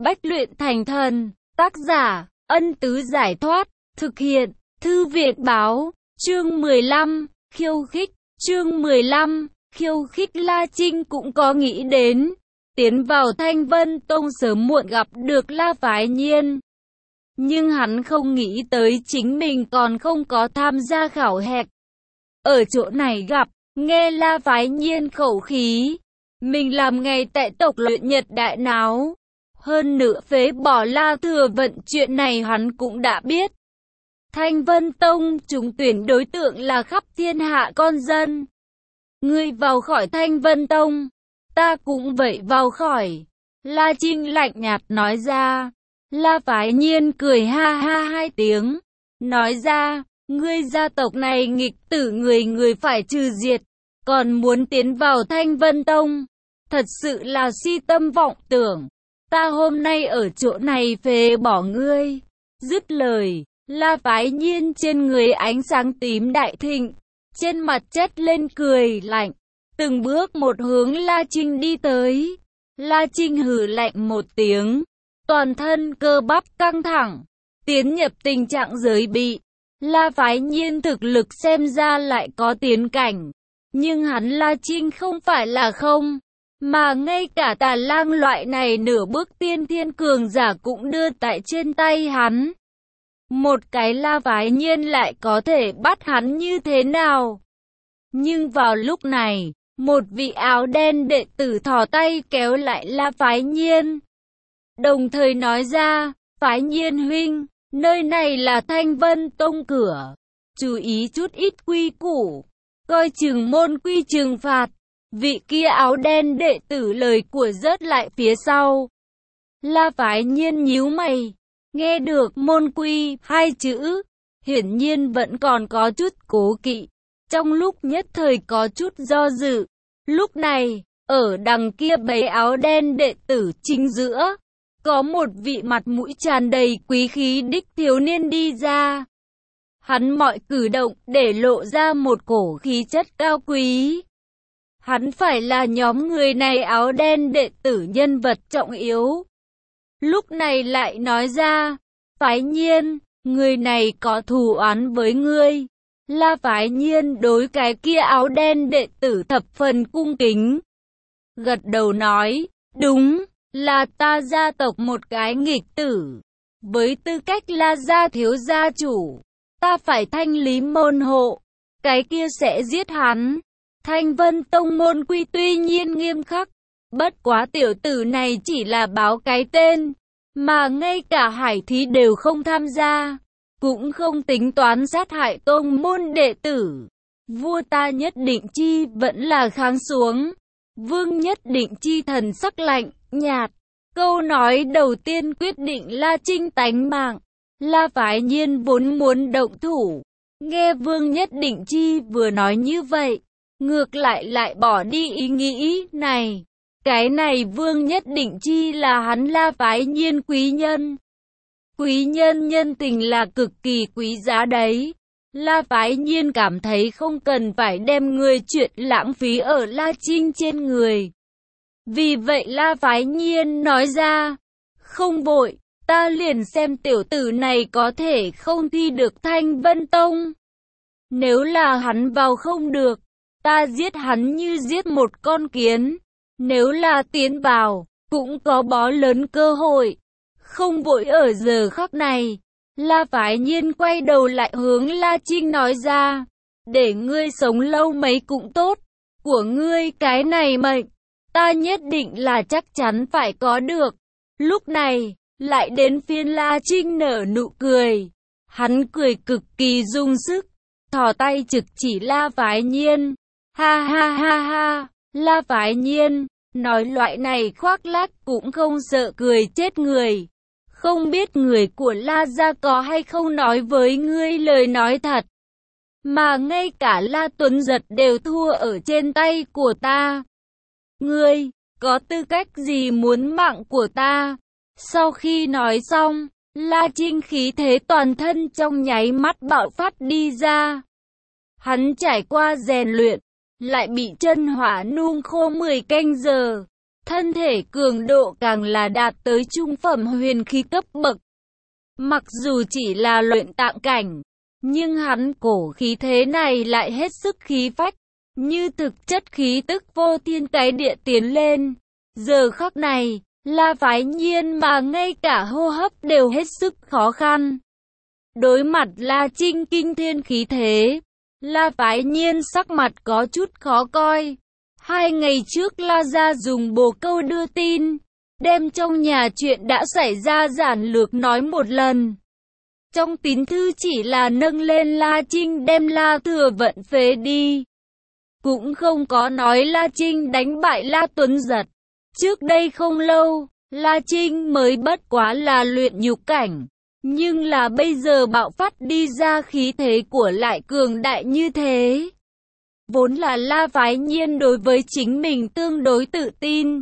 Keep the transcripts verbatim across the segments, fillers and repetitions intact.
Bách luyện thành thần. Tác giả, Ân Tứ Giải Thoát. Thực hiện, Thư viện Báo. Chương mười lăm, khiêu khích. Chương mười lăm, khiêu khích. La Trinh cũng có nghĩ đến tiến vào Thanh Vân Tông sớm muộn gặp được La Phái Nhiên. Nhưng hắn không nghĩ tới chính mình còn không có tham gia khảo hạch. Ở chỗ này gặp, nghe La Phái Nhiên khẩu khí, mình làm ngày tại tộc luyện Nhật đại náo. Hơn nữa phế bỏ La Thừa Vận chuyện này hắn cũng đã biết. Thanh Vân Tông trúng tuyển đối tượng là khắp thiên hạ con dân. Ngươi vào khỏi Thanh Vân Tông, ta cũng vậy vào khỏi. La Trinh lạnh nhạt nói ra. La Phái Nhiên cười ha ha hai tiếng, nói ra, ngươi gia tộc này nghịch tử, người người phải trừ diệt, còn muốn tiến vào Thanh Vân Tông, thật sự là si tâm vọng tưởng. Ta hôm nay ở chỗ này phế bỏ ngươi. Dứt lời, La Phái Nhiên trên người ánh sáng tím đại thịnh, trên mặt chất lên cười lạnh, từng bước một hướng La Trinh đi tới. La Trinh hừ lạnh một tiếng, toàn thân cơ bắp căng thẳng, tiến nhập tình trạng giới bị. La Phái Nhiên thực lực xem ra lại có tiến cảnh, nhưng hắn La Trinh không phải là không, mà ngay cả Tà Lang loại này nửa bước tiên thiên cường giả cũng đưa tại trên tay hắn. Một cái La Phái Nhiên lại có thể bắt hắn như thế nào? Nhưng vào lúc này, một vị áo đen đệ tử thò tay kéo lại La Phái Nhiên, đồng thời nói ra, Phái Nhiên huynh, nơi này là Thanh Vân Tông cửa, chú ý chút ít quy củ, coi chừng môn quy trừng phạt. Vị kia áo đen đệ tử lời của rớt lại phía sau. La Phái Nhiên nhíu mày, nghe được môn quy hai chữ, hiển nhiên vẫn còn có chút cố kỵ, trong lúc nhất thời có chút do dự. Lúc này, ở đằng kia bầy áo đen đệ tử chính giữa, có một vị mặt mũi tràn đầy quý khí đích thiếu niên đi ra. Hắn mọi cử động để lộ ra một cổ khí chất cao quý. Hắn phải là nhóm người này áo đen đệ tử nhân vật trọng yếu. Lúc này lại nói ra, Phái Nhiên, người này có thù oán với ngươi. La Phái Nhiên đối cái kia áo đen đệ tử thập phần cung kính, gật đầu nói, đúng, là ta gia tộc một cái nghịch tử. Với tư cách là gia thiếu gia chủ, ta phải thanh lý môn hộ, cái kia sẽ giết hắn. Thanh Vân Tông môn quy tuy nhiên nghiêm khắc, bất quá tiểu tử này chỉ là báo cái tên, mà ngay cả hải thí đều không tham gia, cũng không tính toán sát hại tông môn đệ tử. Vua ta nhất định chi vẫn là kháng xuống. Vương nhất định chi thần sắc lạnh, nhạt. Câu nói đầu tiên quyết định La Trinh tánh mạng. La Phái Nhiên vốn muốn động thủ, nghe Vương nhất định chi vừa nói như vậy, ngược lại lại bỏ đi ý nghĩ này. Cái này Vương nhất định chi là hắn La Phái Nhiên quý nhân. Quý nhân nhân tình là cực kỳ quý giá đấy. La Phái Nhiên cảm thấy không cần phải đem người chuyện lãng phí ở La Trinh trên người. Vì vậy La Phái Nhiên nói ra, không vội, ta liền xem tiểu tử này có thể không thi được Thanh Vân Tông. Nếu là hắn vào không được, ta giết hắn như giết một con kiến. Nếu là tiến vào, cũng có bó lớn cơ hội. Không vội ở giờ khắc này. La Phái Nhiên quay đầu lại hướng La Trinh nói ra, để ngươi sống lâu mấy cũng tốt, của ngươi cái này mệnh, ta nhất định là chắc chắn phải có được. Lúc này, lại đến phiên La Trinh nở nụ cười. Hắn cười cực kỳ dùng sức, thò tay trực chỉ La Phái Nhiên. Ha ha ha ha, La Phái Nhiên, nói loại này khoác lác cũng không sợ cười chết người. Không biết người của La gia có hay không nói với ngươi lời nói thật, mà ngay cả La Tuấn Giật đều thua ở trên tay của ta. Ngươi, có tư cách gì muốn mạng của ta? Sau khi nói xong, La Trinh khí thế toàn thân trong nháy mắt bạo phát đi ra. Hắn trải qua rèn luyện, lại bị chân hỏa nung khô mười canh giờ, thân thể cường độ càng là đạt tới trung phẩm huyền khí cấp bậc. Mặc dù chỉ là luyện tạng cảnh, nhưng hắn cổ khí thế này lại hết sức khí phách, như thực chất khí tức vô thiên cái địa tiến lên. Giờ khắc này, La Phái Nhiên mà ngay cả hô hấp đều hết sức khó khăn. Đối mặt La Trinh kinh thiên khí thế, La Phái Nhiên sắc mặt có chút khó coi. Hai ngày trước La Gia dùng bồ câu đưa tin, đem trong nhà chuyện đã xảy ra giản lược nói một lần. Trong tín thư chỉ là nâng lên La Trinh đem La Thừa Vận phế đi. Cũng không có nói La Trinh đánh bại La Tuấn Giật. Trước đây không lâu, La Trinh mới bất quá là luyện nhục cảnh. Nhưng là bây giờ bạo phát đi ra khí thế của lại cường đại như thế. Vốn là La Phái Nhiên đối với chính mình tương đối tự tin.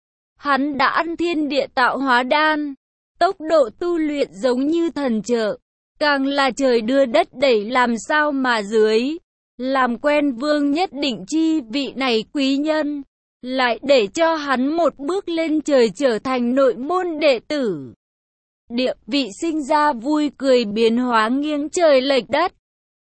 Hắn đã ăn thiên địa tạo hóa đan. Tốc độ tu luyện giống như thần trợ. Càng là trời đưa đất đẩy làm sao mà dưới. Làm quen Vương Nhất Định Chi vị này quý nhân. Lại để cho hắn một bước lên trời trở thành nội môn đệ tử. Địa vị sinh ra vui cười biến hóa nghiêng trời lệch đất.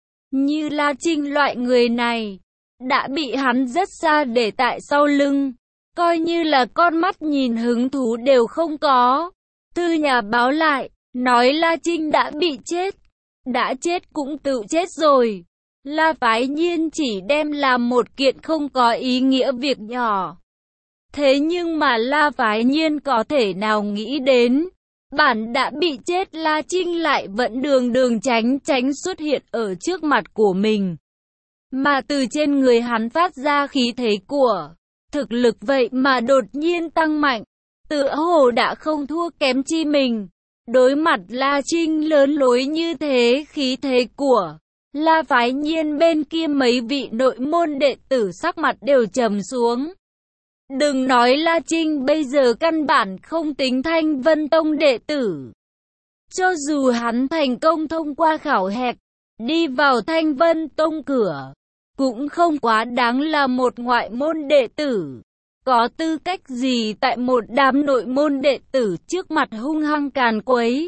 Như La Trinh loại người này, đã bị hắn rất xa để tại sau lưng. Coi như là con mắt nhìn hứng thú đều không có. Thư nhà báo lại, nói La Trinh đã bị chết. Đã chết cũng tự chết rồi. La Phái Nhiên chỉ đem làm một kiện không có ý nghĩa việc nhỏ. Thế nhưng mà La Phái Nhiên có thể nào nghĩ đến, bản đã bị chết La Trinh lại vẫn đường đường tránh tránh xuất hiện ở trước mặt của mình. Mà từ trên người hắn phát ra khí thế của thực lực vậy mà đột nhiên tăng mạnh, tựa hồ đã không thua kém chi mình. Đối mặt La Trinh lớn lối như thế, khí thế của La Phái Nhiên bên kia mấy vị nội môn đệ tử sắc mặt đều trầm xuống. Đừng nói La Trinh bây giờ căn bản không tính Thanh Vân Tông đệ tử. Cho dù hắn thành công thông qua khảo hạch, đi vào Thanh Vân Tông cửa, cũng không quá đáng là một ngoại môn đệ tử. Có tư cách gì tại một đám nội môn đệ tử trước mặt hung hăng càn quấy.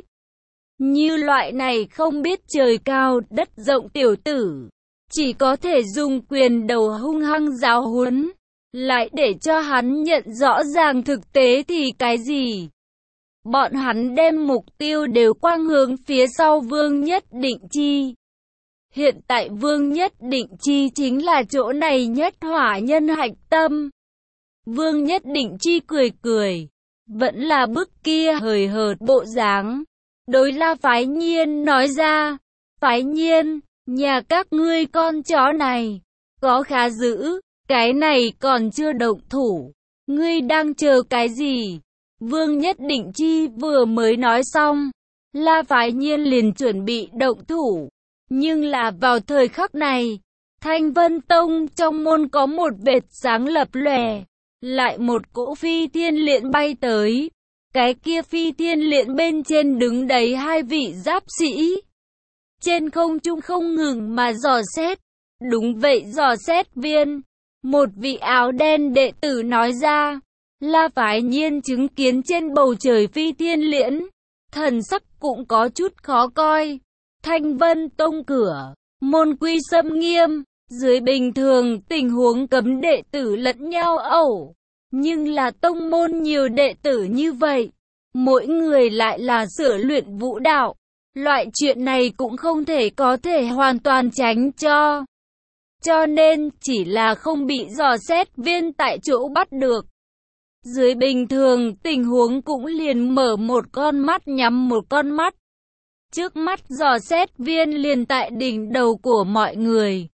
Như loại này không biết trời cao đất rộng tiểu tử, chỉ có thể dùng quyền đầu hung hăng giáo huấn. Lại để cho hắn nhận rõ ràng thực tế thì cái gì. Bọn hắn đem mục tiêu đều quang hướng phía sau Vương Nhất Định Chi. Hiện tại Vương Nhất Định Chi chính là chỗ này nhất hỏa nhân hạch tâm. Vương Nhất Định Chi cười cười, vẫn là bức kia hời hợt bộ dáng. Đối La Phái Nhiên nói ra, Phái Nhiên, nhà các ngươi con chó này, có khá dữ, cái này còn chưa động thủ, ngươi đang chờ cái gì? Vương Nhất Định Chi vừa mới nói xong, La Phái Nhiên liền chuẩn bị động thủ. Nhưng là vào thời khắc này, Thanh Vân Tông trong môn có một vệt sáng lập lòe, lại một cỗ phi thiên liễn bay tới. Cái kia phi thiên liễn bên trên đứng đấy hai vị giáp sĩ. Trên không trung không ngừng mà dò xét. Đúng vậy, dò xét viên. Một vị áo đen đệ tử nói ra. La Phái Nhiên chứng kiến trên bầu trời phi thiên liễn, thần sắc cũng có chút khó coi. Thanh Vân Tông cửa, môn quy xâm nghiêm, dưới bình thường tình huống cấm đệ tử lẫn nhau ẩu. Nhưng là tông môn nhiều đệ tử như vậy, mỗi người lại là sở luyện vũ đạo. Loại chuyện này cũng không thể có thể hoàn toàn tránh cho. Cho nên chỉ là không bị dò xét viên tại chỗ bắt được. Dưới bình thường tình huống cũng liền mở một con mắt nhắm một con mắt. Trước mắt dò xét viên liền tại đỉnh đầu của mọi người.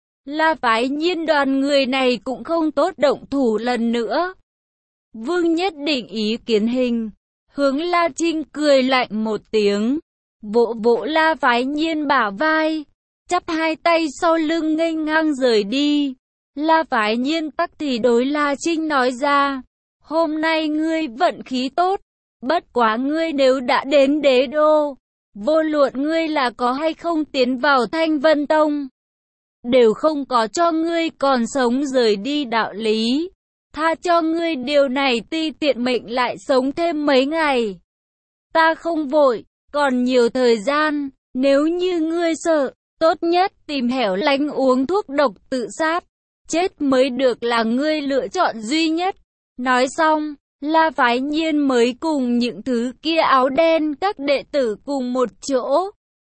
La Phái Nhiên đoàn người này cũng không tốt động thủ lần nữa. Vương Nhất Định ý kiến hình, hướng La Trinh cười lạnh một tiếng, vỗ vỗ La Phái Nhiên bả vai, chắp hai tay sau lưng nghênh ngang rời đi. La Phái Nhiên tắc thì đối La Trinh nói ra, hôm nay ngươi vận khí tốt, bất quá ngươi nếu đã đến đế đô, vô luận ngươi là có hay không tiến vào Thanh Vân Tông, đều không có cho ngươi còn sống rời đi đạo lý. tha cho ngươi điều này ti tiện mệnh lại sống thêm mấy ngày. Ta không vội, còn nhiều thời gian, nếu như ngươi sợ, tốt nhất tìm hẻo lánh uống thuốc độc tự sát, chết mới được là ngươi lựa chọn duy nhất. Nói xong, La Phái Nhiên mới cùng những thứ kia áo đen các đệ tử cùng một chỗ,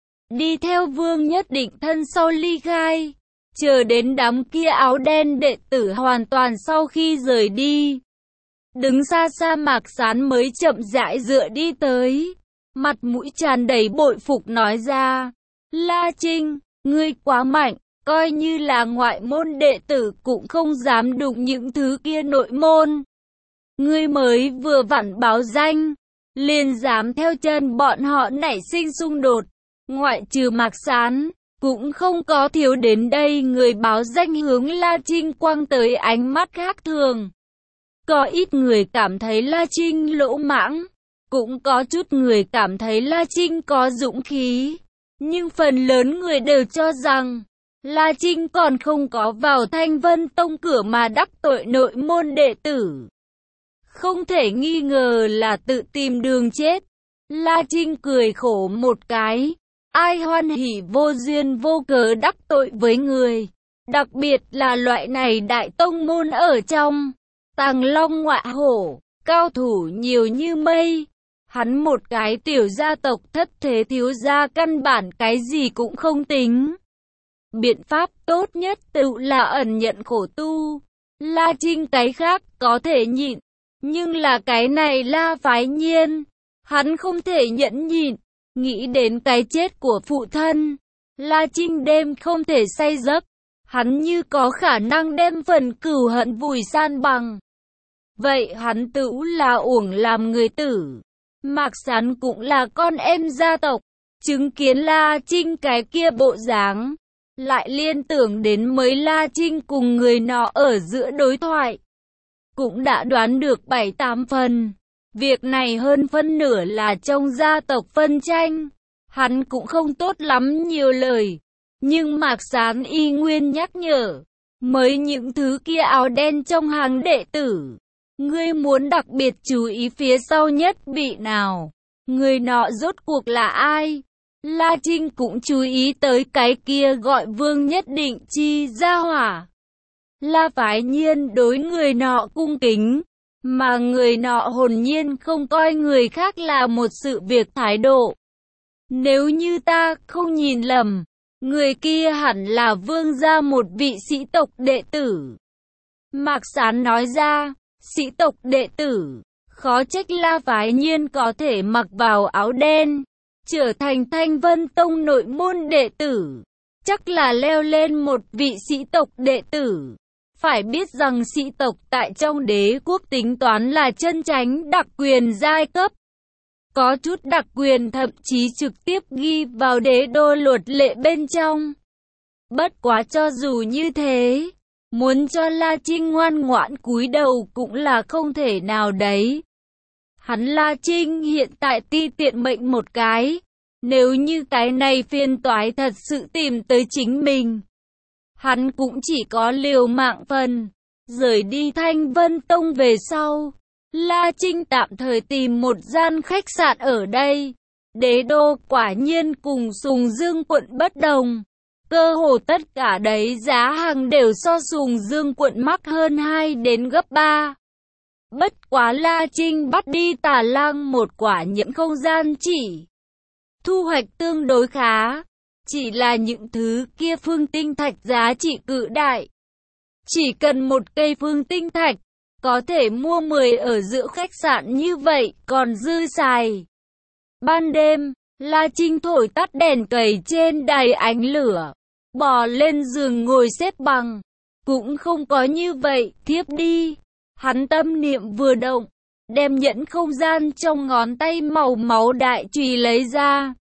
đi theo Vương Nhất Định thân sau ly khai, chờ đến đám kia áo đen đệ tử hoàn toàn sau khi rời đi. Đứng xa xa Mạc Sán mới chậm rãi dựa đi tới, mặt mũi tràn đầy bội phục nói ra, La Trinh, ngươi quá mạnh, coi như là ngoại môn đệ tử cũng không dám đụng những thứ kia nội môn. Ngươi mới vừa vặn báo danh, liền dám theo chân bọn họ nảy sinh xung đột, ngoại trừ Mạc Sán, cũng không có thiếu đến đây người báo danh hướng La Trinh quăng tới ánh mắt khác thường. Có ít người cảm thấy La Trinh lỗ mãng, cũng có chút người cảm thấy La Trinh có dũng khí, nhưng phần lớn người đều cho rằng La Trinh còn không có vào Thanh Vân Tông cửa mà đắc tội nội môn đệ tử. Không thể nghi ngờ là tự tìm đường chết. La Trinh cười khổ một cái, ai hoan hỉ vô duyên vô cớ đắc tội với người, đặc biệt là loại này đại tông môn ở trong Tàng Long Ngọa Hổ, cao thủ nhiều như mây. Hắn một cái tiểu gia tộc thất thế thiếu gia căn bản cái gì cũng không tính. Biện pháp tốt nhất tự là ẩn nhận khổ tu. La Trinh cái khác có thể nhịn, nhưng là cái này La Phái Nhiên, hắn không thể nhẫn nhịn. Nghĩ đến cái chết của phụ thân, La Trinh đêm không thể say giấc. Hắn như có khả năng đem phần cừu hận vùi san bằng. Vậy hắn tự là uổng làm người tử. Mạc Sán cũng là con em gia tộc, chứng kiến La Trinh cái kia bộ dáng, lại liên tưởng đến mới La Trinh cùng người nọ ở giữa đối thoại, cũng đã đoán được bảy tám phần. Việc này hơn phân nửa là trong gia tộc phân tranh. Hắn cũng không tốt lắm nhiều lời, nhưng Mạc Sán y nguyên nhắc nhở, mới những thứ kia áo đen trong hàng đệ tử, ngươi muốn đặc biệt chú ý phía sau nhất vị nào, người nọ rốt cuộc là ai. La Trinh cũng chú ý tới cái kia gọi Vương Nhất Định chi gia hỏa. La Phái Nhiên đối người nọ cung kính, mà người nọ hồn nhiên không coi người khác là một sự việc thái độ. Nếu như ta không nhìn lầm, người kia hẳn là Vương gia một vị sĩ tộc đệ tử. Mạc Sán nói ra, sĩ tộc đệ tử, khó trách La Phái Nhiên có thể mặc vào áo đen, trở thành Thanh Vân Tông nội môn đệ tử, chắc là leo lên một vị sĩ tộc đệ tử. Phải biết rằng sĩ tộc tại trong đế quốc tính toán là chân chánh đặc quyền giai cấp. Có chút đặc quyền thậm chí trực tiếp ghi vào đế đô luật lệ bên trong. Bất quá cho dù như thế, muốn cho La Trinh ngoan ngoãn cúi đầu cũng là không thể nào đấy. Hắn La Trinh hiện tại ti tiện mệnh một cái, nếu như cái này phiền toái thật sự tìm tới chính mình, hắn cũng chỉ có liều mạng phần. Rời đi Thanh Vân Tông về sau, La Trinh tạm thời tìm một gian khách sạn ở đây. Đế đô quả nhiên cùng Sùng Dương quận bất đồng. Cơ hồ tất cả đấy giá hàng đều so Sùng Dương quận mắc hơn hai đến gấp ba. Bất quá La Trinh bắt đi Tà Lang một quả nhiễm không gian chỉ. Thu hoạch tương đối khá. Chỉ là những thứ kia phương tinh thạch giá trị cự đại. Chỉ cần một cây phương tinh thạch, có thể mua mười ở giữa khách sạn như vậy, còn dư xài. Ban đêm, La Trinh thổi tắt đèn cầy trên đài ánh lửa, bò lên giường ngồi xếp bằng. Cũng không có như vậy, thiếp đi. Hắn tâm niệm vừa động, đem nhẫn không gian trong ngón tay màu máu đại chùy lấy ra,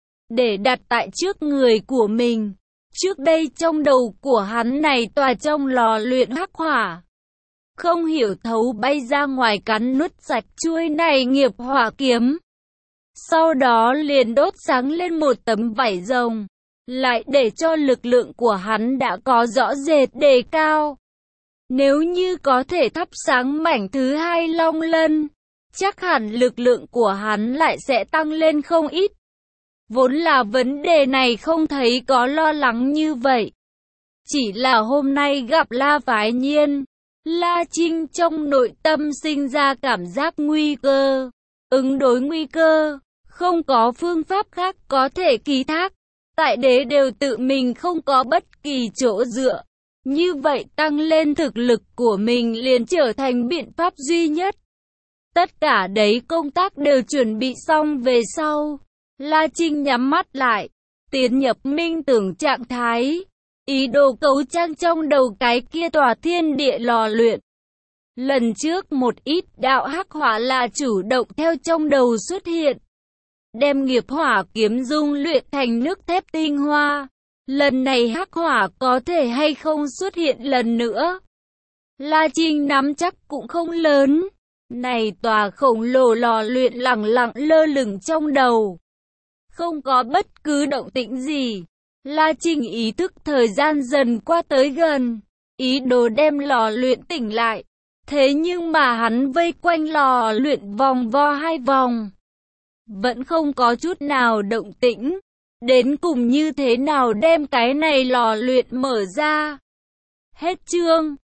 để đặt tại trước người của mình. Trước đây trong đầu của hắn này tòa trong lò luyện hắc hỏa, không hiểu thấu bay ra ngoài cắn nuốt sạch chuôi này nghiệp hỏa kiếm. Sau đó liền đốt sáng lên một tấm vảy rồng, lại để cho lực lượng của hắn đã có rõ rệt đề cao. Nếu như có thể thắp sáng mảnh thứ hai long lân, chắc hẳn lực lượng của hắn lại sẽ tăng lên không ít. Vốn là vấn đề này không thấy có lo lắng như vậy. Chỉ là hôm nay gặp La Phái Nhiên, La Trinh trong nội tâm sinh ra cảm giác nguy cơ. Ứng đối nguy cơ, không có phương pháp khác có thể ký thác. Tại đế đều tự mình không có bất kỳ chỗ dựa. Như vậy tăng lên thực lực của mình liền trở thành biện pháp duy nhất. Tất cả đấy công tác đều chuẩn bị xong về sau. La Trinh nhắm mắt lại, tiến nhập minh tưởng trạng thái. Ý đồ cấu trang trong đầu cái kia tòa thiên địa lò luyện. Lần trước một ít đạo hắc hỏa là chủ động theo trong đầu xuất hiện. Đem nghiệp hỏa kiếm dung luyện thành nước thép tinh hoa. Lần này hắc hỏa có thể hay không xuất hiện lần nữa. La Trinh nắm chắc cũng không lớn. Này tòa khổng lồ lò luyện lẳng lặng lơ lửng trong đầu. Không có bất cứ động tĩnh gì. La Trinh ý thức thời gian dần qua tới gần. Ý đồ đem lò luyện tỉnh lại. Thế nhưng mà hắn vây quanh lò luyện vòng vo hai vòng. Vẫn không có chút nào động tĩnh. Đến cùng như thế nào đem cái này lò luyện mở ra. Hết chương.